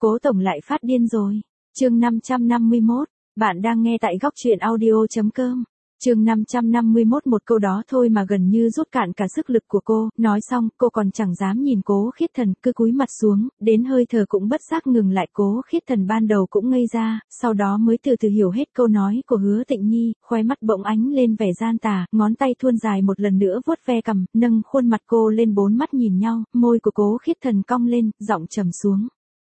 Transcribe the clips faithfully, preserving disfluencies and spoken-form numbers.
Cố tổng lại phát điên rồi. Chương năm trăm năm mươi mốt, bạn đang nghe tại góc truyện audio chấm com. Chương năm trăm năm mươi mốt, một câu đó thôi mà gần như rút cạn cả sức lực của cô, nói xong, cô còn chẳng dám nhìn Cố Khiết Thần, cứ cúi mặt xuống, đến hơi thở cũng bất giác ngừng lại. Cố Khiết Thần ban đầu cũng ngây ra, sau đó mới từ từ hiểu hết câu nói của Hứa Tịnh Nhi, khóe mắt bỗng ánh lên vẻ gian tà, ngón tay thuôn dài một lần nữa vuốt ve cằm, nâng khuôn mặt cô lên, bốn mắt nhìn nhau, môi của Cố Khiết Thần cong lên, giọng trầm xuống.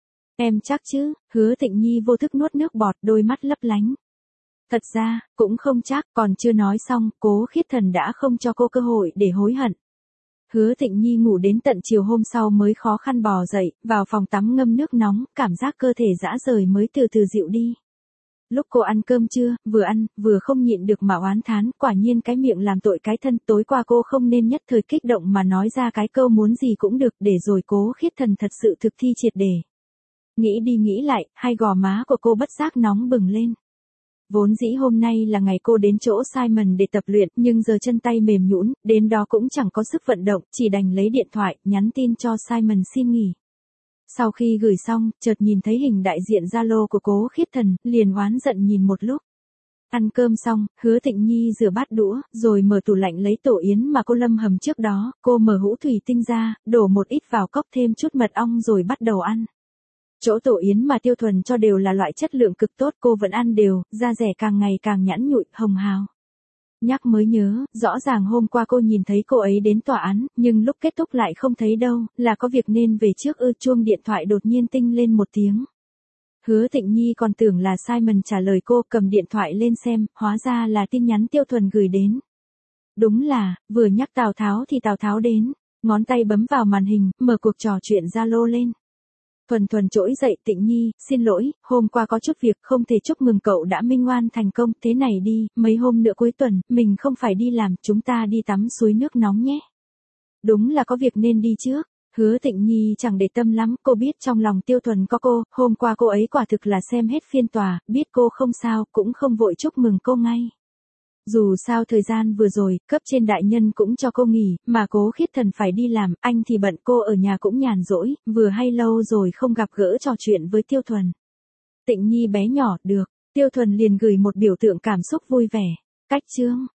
Em chắc chứ? Hứa Tịnh Nhi vô thức nuốt nước bọt, đôi mắt lấp lánh. Thật ra, cũng không chắc, còn chưa nói xong, Cố Khiết Thần đã không cho cô cơ hội để hối hận. Hứa Tịnh Nhi ngủ đến tận chiều hôm sau mới khó khăn bò dậy, vào phòng tắm ngâm nước nóng, cảm giác cơ thể rã rời mới từ từ dịu đi. Lúc cô ăn cơm trưa, vừa ăn, vừa không nhịn được mà oán thán, quả nhiên cái miệng làm tội cái thân, tối qua cô không nên nhất thời kích động mà nói ra cái câu muốn gì cũng được, để rồi Cố Khiết Thần thật sự thực thi triệt để. Nghĩ đi nghĩ lại, hai gò má của cô bất giác nóng bừng lên. Vốn dĩ hôm nay là ngày cô đến chỗ Simon để tập luyện, nhưng giờ chân tay mềm nhũn, đến đó cũng chẳng có sức vận động, chỉ đành lấy điện thoại, nhắn tin cho Simon xin nghỉ. Sau khi gửi xong, chợt nhìn thấy hình đại diện Zalo của Cố Khiết Thần, liền oán giận nhìn một lúc. Ăn cơm xong, Hứa Tịnh Nhi rửa bát đũa, rồi mở tủ lạnh lấy tổ yến mà cô lâm hầm trước đó, cô mở hũ thủy tinh ra, đổ một ít vào cốc, thêm chút mật ong rồi bắt đầu ăn. Chỗ tổ yến mà Tiêu Thuần cho đều là loại chất lượng cực tốt, cô vẫn ăn đều, da dẻ càng ngày càng nhẵn nhụi, hồng hào. Nhắc mới nhớ, rõ ràng hôm qua cô nhìn thấy cô ấy đến tòa án, nhưng lúc kết thúc lại không thấy đâu, là có việc nên về trước ư? Chuông điện thoại đột nhiên tinh lên một tiếng. Hứa Tịnh Nhi còn tưởng là Simon trả lời cô, cầm điện thoại lên xem, hóa ra là tin nhắn Tiêu Thuần gửi đến. Đúng là, vừa nhắc Tào Tháo thì Tào Tháo đến, ngón tay bấm vào màn hình, mở cuộc trò chuyện Zalo lên. Thuần Thuần trỗi dậy, Tịnh Nhi, xin lỗi, hôm qua có chút việc, không thể chúc mừng cậu đã minh oan thành công, thế này đi, mấy hôm nữa cuối tuần, mình không phải đi làm, chúng ta đi tắm suối nước nóng nhé. Đúng là có việc nên đi trước. Hứa Tịnh Nhi chẳng để tâm lắm, cô biết trong lòng Tiêu Thuần có cô, hôm qua cô ấy quả thực là xem hết phiên tòa, biết cô không sao, cũng không vội chúc mừng cô ngay. Dù sao thời gian vừa rồi, cấp trên đại nhân cũng cho cô nghỉ, mà Cố Khiết Thần phải đi làm, anh thì bận, cô ở nhà cũng nhàn rỗi, vừa hay lâu rồi không gặp gỡ trò chuyện với Tiêu Thuần. Tịnh Nhi bé nhỏ, được, Tiêu Thuần liền gửi một biểu tượng cảm xúc vui vẻ. Cách chương.